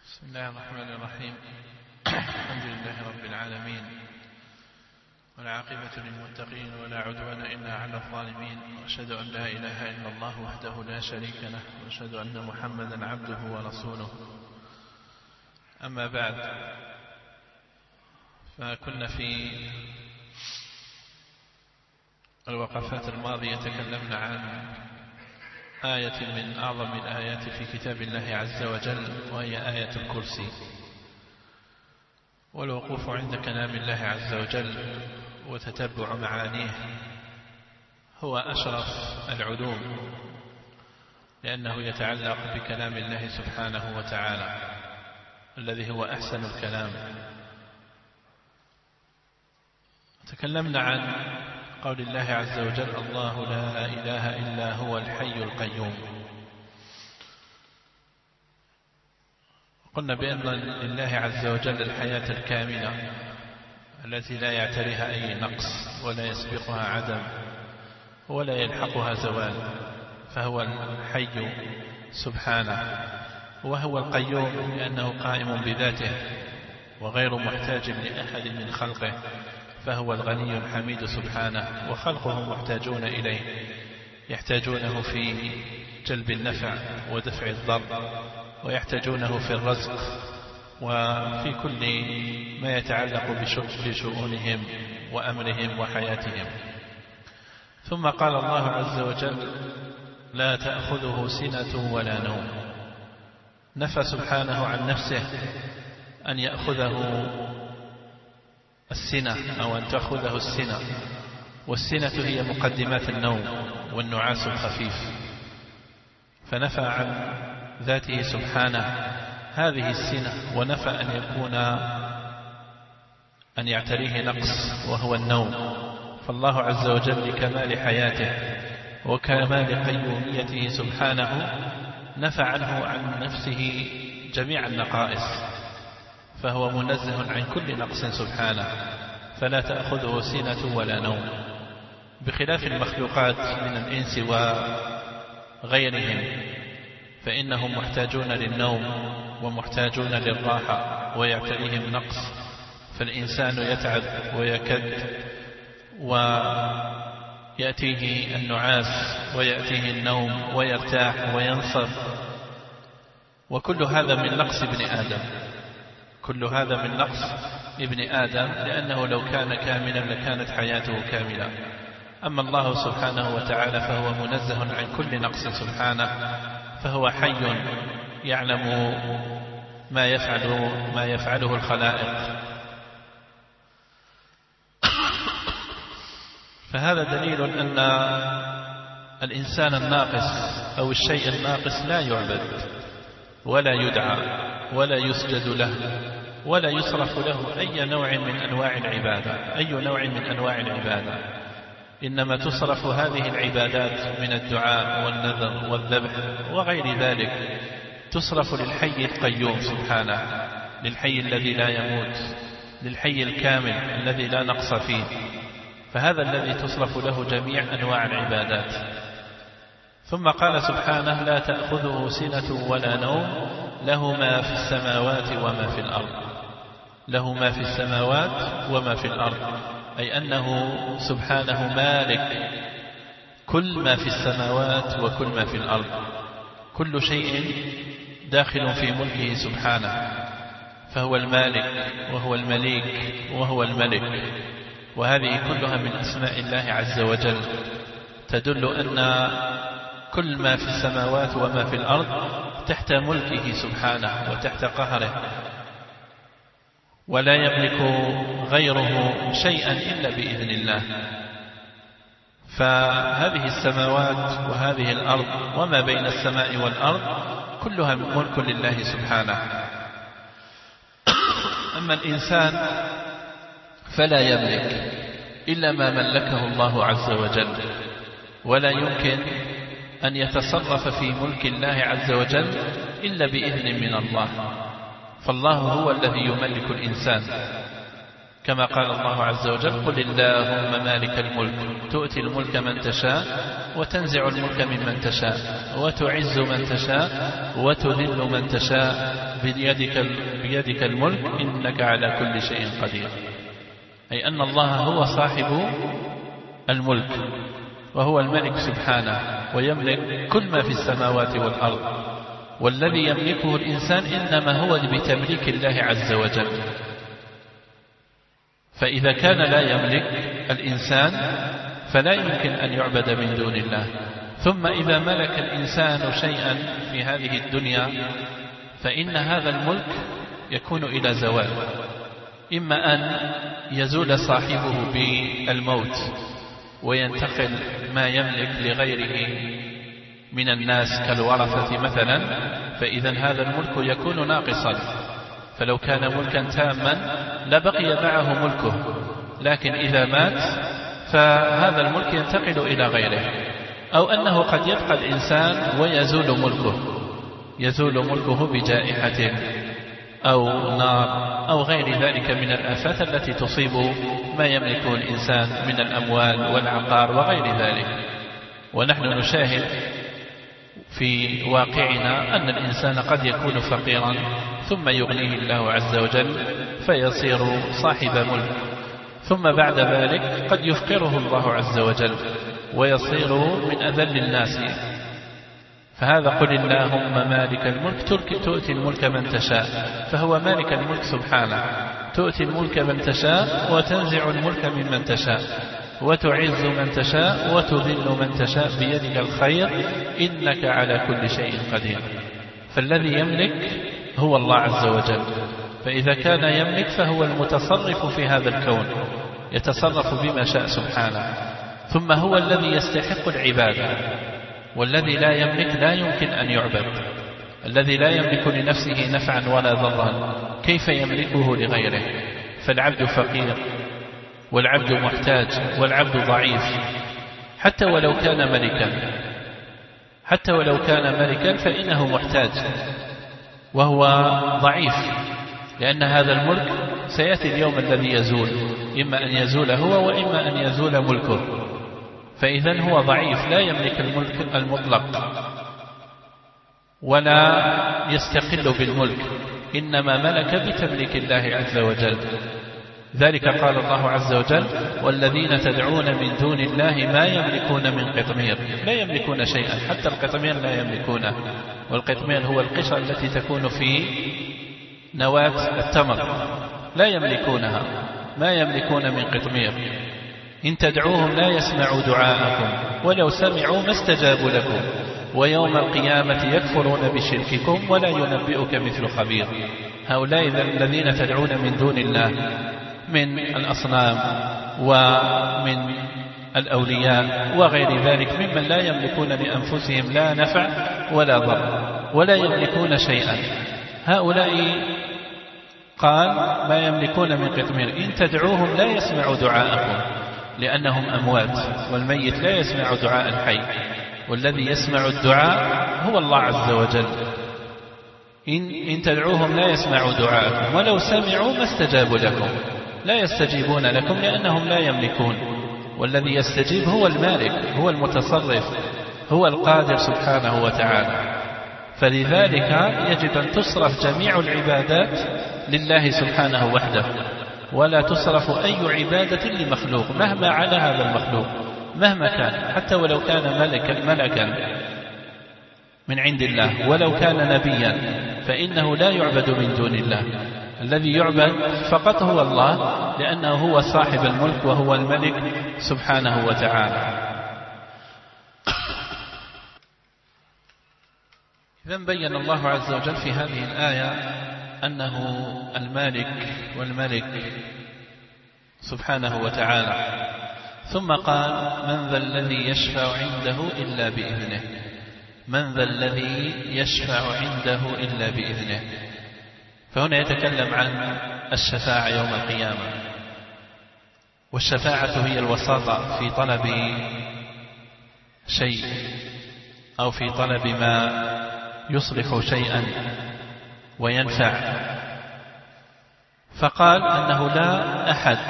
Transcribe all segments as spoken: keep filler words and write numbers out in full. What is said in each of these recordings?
بسم الله الرحمن الرحيم. الحمد لله رب العالمين، والعاقبة للمتقين ولا عدوان إلا على الظالمين، وأشهد أن لا إله إلا الله وحده لا شريك له، وأشهد أن محمدا عبده ورسوله. أما بعد، فكنا في الوقفات الماضية تكلمنا عن آية من أعظم الآيات في كتاب الله عز وجل، وهي آية الكرسي. والوقوف عند كلام الله عز وجل وتتبع معانيه هو أشرف العلوم، لأنه يتعلق بكلام الله سبحانه وتعالى الذي هو أحسن الكلام. تكلمنا عن قول الله عز وجل: الله لا إله إلا هو الحي القيوم. قلنا بأن لله عز وجل الحياة الكاملة التي لا يعتريها أي نقص ولا يسبقها عدم ولا يلحقها زوال، فهو الحي سبحانه، وهو القيوم لأنه قائم بذاته وغير محتاج لأحد من خلقه، فهو الغني الحميد سبحانه، وخلقه محتاجون إليه، يحتاجونه في جلب النفع ودفع الضر، ويحتاجونه في الرزق وفي كل ما يتعلق بشؤونهم وأمرهم وحياتهم. ثم قال الله عز وجل: لا تأخذه سنة ولا نوم. نفى سبحانه عن نفسه أن يأخذه السنة أو أن تأخذه السنة، والسنة هي مقدمات النوم والنعاس الخفيف، فنفى عن ذاته سبحانه هذه السنة، ونفى أن يكون أن يعتريه نقص وهو النوم. فالله عز وجل لكمال حياته وكمال قيوميته سبحانه نفى عنه عن نفسه جميع النقائص، فهو منزه عن كل نقص سبحانه، فلا تأخذه سنة ولا نوم، بخلاف المخلوقات من الإنس وغيرهم، فإنهم محتاجون للنوم ومحتاجون للراحة ويعتريهم نقص، فالإنسان يتعب ويكد ويأتيه النعاس ويأتيه النوم ويرتاح وينصب، وكل هذا من نقص ابن آدم، كل هذا من نقص ابن آدم، لأنه لو كان كاملا لكانت حياته كاملة. أما الله سبحانه وتعالى فهو منزه عن كل نقص سبحانه، فهو حي يعلم ما يفعل ما يفعله الخلائق. فهذا دليل أن الإنسان الناقص أو الشيء الناقص لا يعبد ولا يدعى ولا يسجد له ولا يصرف له أي نوع من أنواع العبادة، أي نوع من أنواع العبادة، إنما تصرف هذه العبادات من الدعاء والنذر والذبح وغير ذلك تصرف للحي القيوم سبحانه، للحي الذي لا يموت، للحي الكامل الذي لا نقص فيه، فهذا الذي تصرف له جميع أنواع العبادات. ثم قال سبحانه: لا تأخذه سنة ولا نوم، له ما في السماوات وما في الأرض. له ما في السماوات وما في الأرض، أي أنه سبحانه مالك كل ما في السماوات وكل ما في الأرض، كل شيء داخل في ملكه سبحانه، فهو المالك وهو المليك وهو الملك. وهذه كلها من أسماء الله عز وجل، تدل أن كل ما في السماوات وما في الأرض تحت ملكه سبحانه وتحت قهره، ولا يملك غيره شيئا إلا بإذن الله. فهذه السماوات وهذه الأرض وما بين السماء والأرض كلها ملك لله سبحانه. أما الإنسان فلا يملك إلا ما ملكه الله عز وجل، ولا يمكن أن يتصرف في ملك الله عز وجل إلا بإذن من الله. فالله هو الذي يملك الإنسان، كما قال الله عز وجل: قل اللهم مالك الملك تؤتي الملك من تشاء وتنزع الملك ممن تشاء وتعز من تشاء وتذل من تشاء بيدك, بيدك الملك إنك على كل شيء قدير. أي أن الله هو صاحب الملك وهو الملك سبحانه، ويملك كل ما في السماوات والأرض، والذي يملكه الإنسان إنما هو بتمليك الله عز وجل. فإذا كان لا يملك الإنسان فلا يمكن أن يعبد من دون الله. ثم إذا ملك الإنسان شيئا في هذه الدنيا فإن هذا الملك يكون إلى زوال، إما أن يزول صاحبه بالموت وينتقل ما يملك لغيره من الناس كالورثة مثلا، فإذا هذا الملك يكون ناقصا. فلو كان ملكا تاما لبقي معه ملكه، لكن إذا مات فهذا الملك ينتقل إلى غيره. أو أنه قد يبقى الإنسان ويزول ملكه، يزول ملكه بجائحة أو نار أو غير ذلك من الآفات التي تصيب ما يملكه الإنسان من الأموال والعقار وغير ذلك. ونحن نشاهد في واقعنا أن الإنسان قد يكون فقيرا ثم يغنيه الله عز وجل فيصير صاحب ملك، ثم بعد ذلك قد يفقره الله عز وجل ويصير من أذل الناس. فهذا: قل اللهم مالك الملك تؤتي الملك من تشاء، فهو مالك الملك سبحانه، تؤتي الملك من تشاء وتنزع الملك ممن تشاء وتعز من تشاء وتذل من تشاء بيدك الخير إنك على كل شيء قدير. فالذي يملك هو الله عز وجل، فإذا كان يملك فهو المتصرف في هذا الكون، يتصرف بما شاء سبحانه. ثم هو الذي يستحق العبادة، والذي لا يملك لا يمكن أن يعبد. الذي لا يملك لنفسه نفعا ولا ضرا كيف يملكه لغيره؟ فالعبد فقير والعبد محتاج والعبد ضعيف، حتى ولو كان ملكا حتى ولو كان ملكا فإنه محتاج وهو ضعيف، لأن هذا الملك سيأتي اليوم الذي يزول، إما أن يزول هو وإما أن يزول ملكه. فإذا هو ضعيف لا يملك الملك المطلق ولا يستقل بالملك، إنما ملك بتمليك الله عز وجل. ذلك قال الله عز وجل: والذين تدعون من دون الله ما يملكون من قطمير. لا يملكون شيئا، حتى القطمير لا يملكونه. والقطمير هو القشرة التي تكون في نواة التمر، لا يملكونها، ما يملكون من قطمير. إن تدعوهم لا يسمعوا دعاءكم ولو سمعوا ما استجابوا لكم ويوم القيامة يكفرون بشرككم ولا ينبئك مثل خبير. هؤلاء الذين تدعون من دون الله من الأصنام ومن الأولياء وغير ذلك ممن لا يملكون لأنفسهم لا نفع ولا ضر ولا يملكون شيئا، هؤلاء قال ما يملكون من قطمير. إن تدعوهم لا يسمعوا دعاءكم لأنهم أموات، والميت لا يسمع دعاء الحي، والذي يسمع الدعاء هو الله عز وجل. إن, إن تدعوهم لا يسمعوا دعاءكم ولو سمعوا ما استجابوا لكم، لا يستجيبون لكم لأنهم لا يملكون. والذي يستجيب هو المالك، هو المتصرف، هو القادر سبحانه وتعالى. فلذلك يجب أن تصرف جميع العبادات لله سبحانه وحده، ولا تصرف أي عبادة لمخلوق مهما على هذا المخلوق مهما كان، حتى ولو كان ملكا, ملكا من عند الله ولو كان نبيا فإنه لا يعبد من دون الله. الذي يعبد فقط هو الله، لأنه هو صاحب الملك وهو الملك سبحانه وتعالى. إذن بين الله عز وجل في هذه الآية أنه المالك والملك سبحانه وتعالى، ثم قال: من ذا الذي يشفع عنده إلا بإذنه. من ذا الذي يشفع عنده إلا بإذنه. فهنا يتكلم عن الشفاعة يوم القيامة، والشفاعة هي الوساطة في طلب شيء أو في طلب ما يصلح شيئا وينفع. فقال أنه لا أحد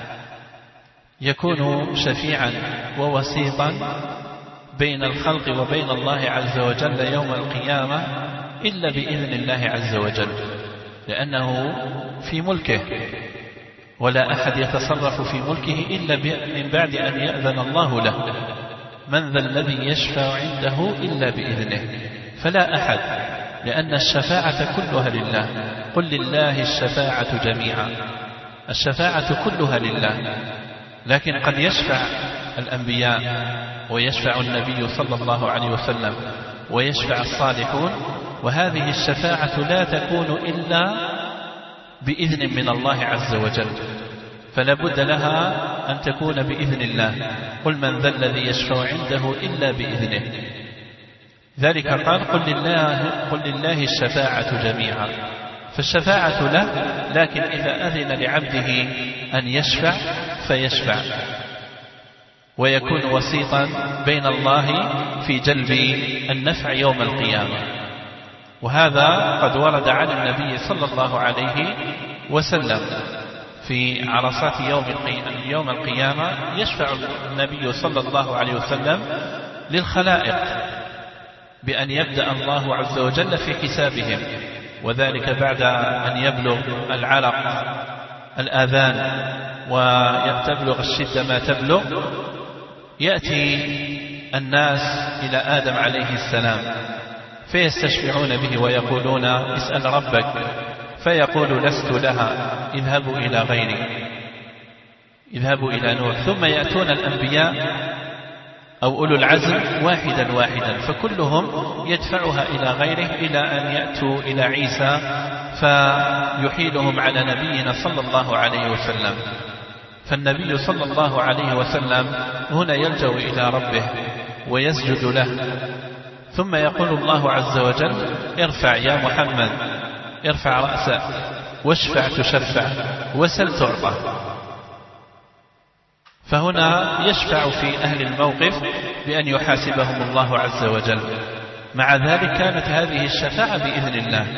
يكون شفيعا ووسيطا بين الخلق وبين الله عز وجل يوم القيامة إلا بإذن الله عز وجل، لأنه في ملكه، ولا أحد يتصرف في ملكه إلا من بعد أن يأذن الله له. من ذا الذي يشفع عنده إلا بإذنه، فلا أحد، لأن الشفاعة كلها لله. قل لله الشفاعة جميعا، الشفاعة كلها لله، لكن قد يشفع الأنبياء ويشفع النبي صلى الله عليه وسلم ويشفع الصالحون، وهذه الشفاعة لا تكون إلا بإذن من الله عز وجل، فلا بد لها أن تكون بإذن الله. قل من ذا الذي يشفع عنده إلا بإذنه. ذلك قال قل لله, قل لله الشفاعة جميعا، فالشفاعة له، لكن إذا أذن لعبده أن يشفع فيشفع ويكون وسيطا بين الله في جلب النفع يوم القيامة. وهذا قد ورد عن النبي صلى الله عليه وسلم في عرصات يوم القيامة، يشفع النبي صلى الله عليه وسلم للخلائق بأن يبدأ الله عز وجل في حسابهم، وذلك بعد أن يبلغ العرق الآذان ويتبلغ الشدة ما تبلغ، يأتي الناس إلى آدم عليه السلام فيستشفعون به ويقولون اسأل ربك، فيقول لست لها، اذهبوا إلى غيري، اذهبوا إلى نوح. ثم يأتون الأنبياء أو أولو العزم واحدا واحدا، فكلهم يدفعها إلى غيره إلى أن يأتوا إلى عيسى فيحيلهم على نبينا صلى الله عليه وسلم. فالنبي صلى الله عليه وسلم هنا يلجأ إلى ربه ويسجد له، ثم يقول الله عز وجل ارفع يا محمد، ارفع رأسك واشفع تشفع وسل تعطى. فهنا يشفع في أهل الموقف بأن يحاسبهم الله عز وجل. مع ذلك كانت هذه الشفاعة بإذن الله،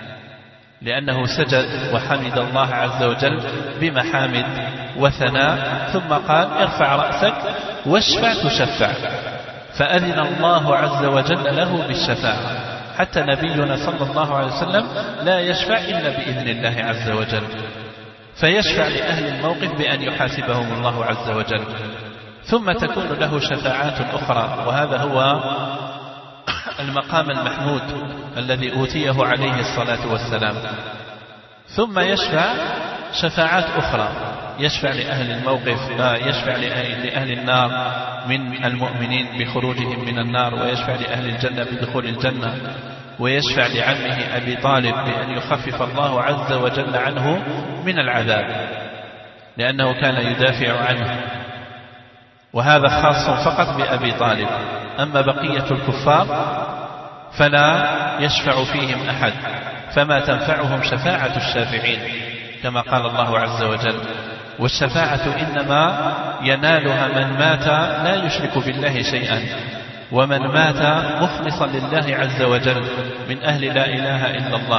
لأنه سجد وحمد الله عز وجل بمحامد وثناء، ثم قال ارفع رأسك واشفع تشفع، فأذن الله عز وجل له بالشفاعة. حتى نبينا صلى الله عليه وسلم لا يشفع إلا بإذن الله عز وجل، فيشفع لأهل الموقف بأن يحاسبهم الله عز وجل. ثم تكون له شفاعات أخرى، وهذا هو المقام المحمود الذي أوتيه عليه الصلاة والسلام. ثم يشفع شفاعات أخرى، يشفع لأهل الموقف، يشفع لأهل النار من المؤمنين بخروجهم من النار، ويشفع لأهل الجنة بدخول الجنة، ويشفع لعمه أبي طالب بأن يخفف الله عز وجل عنه من العذاب، لأنه كان يدافع عنه، وهذا خاص فقط بأبي طالب. أما بقية الكفار فلا يشفع فيهم أحد، فما تنفعهم شفاعة الشافعين كما قال الله عز وجل. والشفاعة إنما ينالها من مات لا يشرك بالله شيئا، ومن مات مخلصا لله عز وجل من أهل لا إله إلا الله،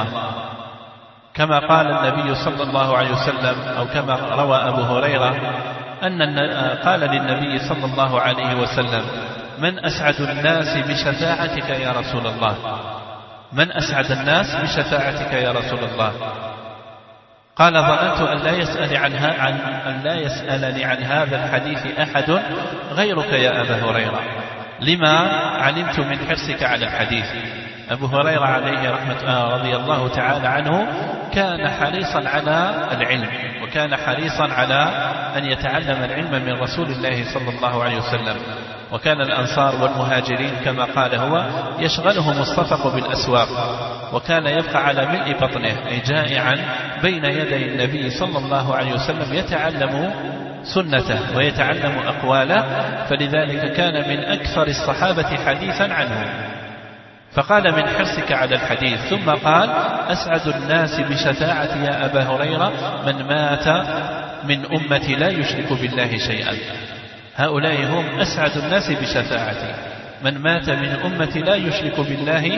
كما قال النبي صلى الله عليه وسلم، أو كما روى أبو هريرة أن قال للنبي صلى الله عليه وسلم من أسعد الناس بشفاعتك يا رسول الله، من أسعد الناس بشفاعتك يا رسول الله؟ قال ظننت أن لا يسأل عنها عن أن لا يسألني عن هذا الحديث أحد غيرك يا أبا هريرة، لما علمت من حرصك على الحديث. أبو هريرة عليه رحمة رضي الله تعالى عنه كان حريصا على العلم، وكان حريصا على أن يتعلم العلم من رسول الله صلى الله عليه وسلم. وكان الأنصار والمهاجرين كما قال هو يشغلهم الصفق بالأسواق، وكان يبقى على ملء بطنه أي جائعا بين يدي النبي صلى الله عليه وسلم يتعلم سنته ويتعلم أقواله، فلذلك كان من أكثر الصحابة حديثا عنه. فقال من حرصك على الحديث، ثم قال أسعد الناس بشفاعتي يا أبا هريرة من مات من أمتي لا يشرك بالله شيئا. هؤلاء هم أسعد الناس بشفاعتي، من مات من أمتي لا يشرك بالله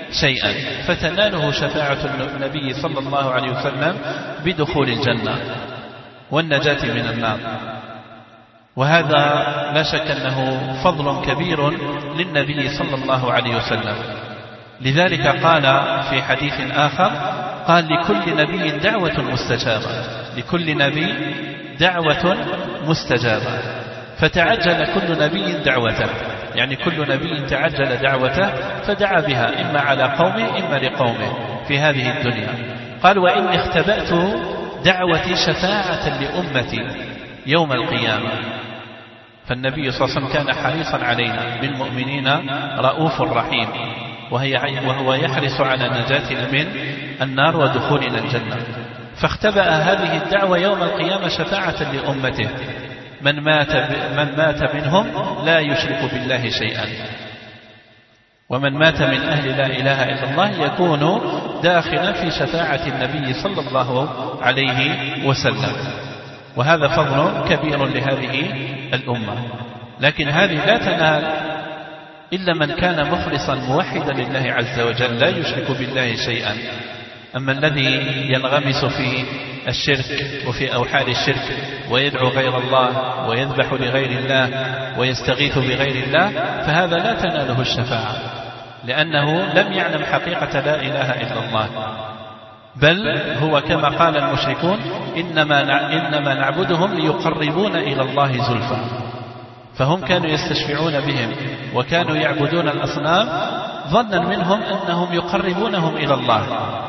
شيئا، فتناله شفاعة النبي صلى الله عليه وسلم بدخول الجنة والنجاة من النار. وهذا لا شك أنه فضل كبير للنبي صلى الله عليه وسلم. لذلك قال في حديث آخر، قال لكل نبي دعوة مستجابة، لكل نبي دعوة مستجابة، فتعجل كل نبي دعوته، يعني كل نبي تعجل دعوته فدعا بها إما على قومه إما لقومه في هذه الدنيا. قال وإني اختبأت دعوتي شفاعة لأمتي يوم القيامة. فالنبي صلى الله عليه وسلم كان حريصا علينا بالمؤمنين رؤوف رحيم، وهو يحرص على نجاتنا من النار ودخولنا الجنة. فاختبأ هذه الدعوة يوم القيامة شفاعة لأمته، من مات, من مات منهم لا يشرك بالله شيئا، ومن مات من أهل لا إله إلا الله يكون داخلا في شفاعة النبي صلى الله عليه وسلم. وهذا فضل كبير لهذه الأمة. لكن هذه لا تنال إلا من كان مخلصا موحدا لله عز وجل لا يشرك بالله شيئا. أما الذي ينغمس في الشرك وفي أوحال الشرك ويدعو غير الله ويذبح لغير الله ويستغيث بغير الله، فهذا لا تناله الشفاعة، لأنه لم يعلم حقيقة لا إله إلا الله، بل هو كما قال المشركون إنما إنما نعبدهم ليقربون إلى الله زلفى. فهم كانوا يستشفعون بهم وكانوا يعبدون الأصنام ظنا منهم أنهم يقربونهم إلى الله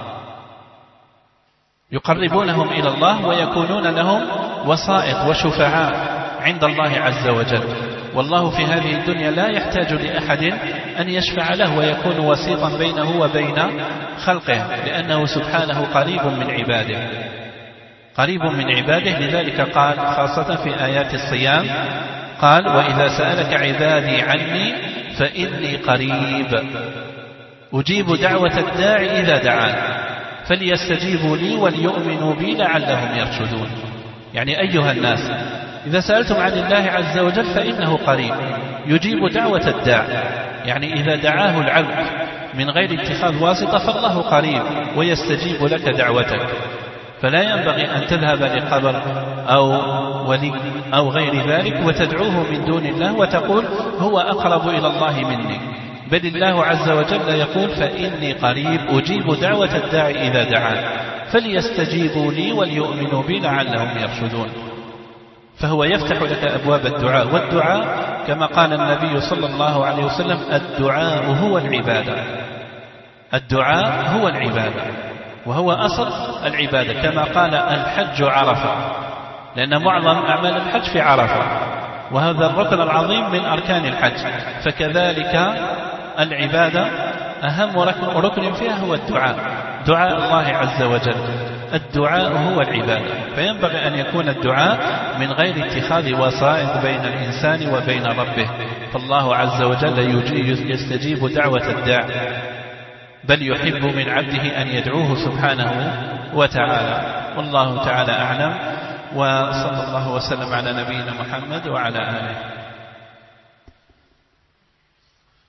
يقربونهم إلى الله ويكونون لهم وسائط وشفعاء عند الله عز وجل. والله في هذه الدنيا لا يحتاج لأحد أن يشفع له ويكون وسيطا بينه وبين خلقه، لأنه سبحانه قريب من عباده قريب من عباده. لذلك قال خاصة في آيات الصيام، قال وإذا سألك عبادي عني فإني قريب أجيب دعوة الداعي إذا دعان فليستجيبوا لي وليؤمنوا بي لعلهم يرشدون. يعني أيها الناس إذا سألتم عن الله عز وجل فإنه قريب يجيب دعوة الداع، يعني إذا دعاه العبد من غير اتخاذ واسطة فالله قريب ويستجيب لك دعوتك. فلا ينبغي أن تذهب لقبر أو ولي أو غير ذلك وتدعوه من دون الله وتقول هو أقرب إلى الله مني، بل الله عز وجل يقول فإني قريب أجيب دعوة الداعي إذا دعان فليستجيبوا لي وليؤمنوا بي لعلهم يرشدون. فهو يفتح لك أبواب الدعاء، والدعاء كما قال النبي صلى الله عليه وسلم الدعاء هو العبادة، الدعاء هو العبادة وهو أصل العبادة. كما قال الحج عرفة، لأن معظم أعمال الحج في عرفة، وهذا الركن العظيم من أركان الحج. فكذلك العبادة أهم ركن فيها هو الدعاء، دعاء الله عز وجل. الدعاء هو العبادة، فينبغي أن يكون الدعاء من غير اتخاذ وسائط بين الإنسان وبين ربه، فالله عز وجل يستجيب دعوة الداع، بل يحب من عبده أن يدعوه سبحانه وتعالى. والله تعالى أعلم، وصلى الله وسلم على نبينا محمد وعلى آله.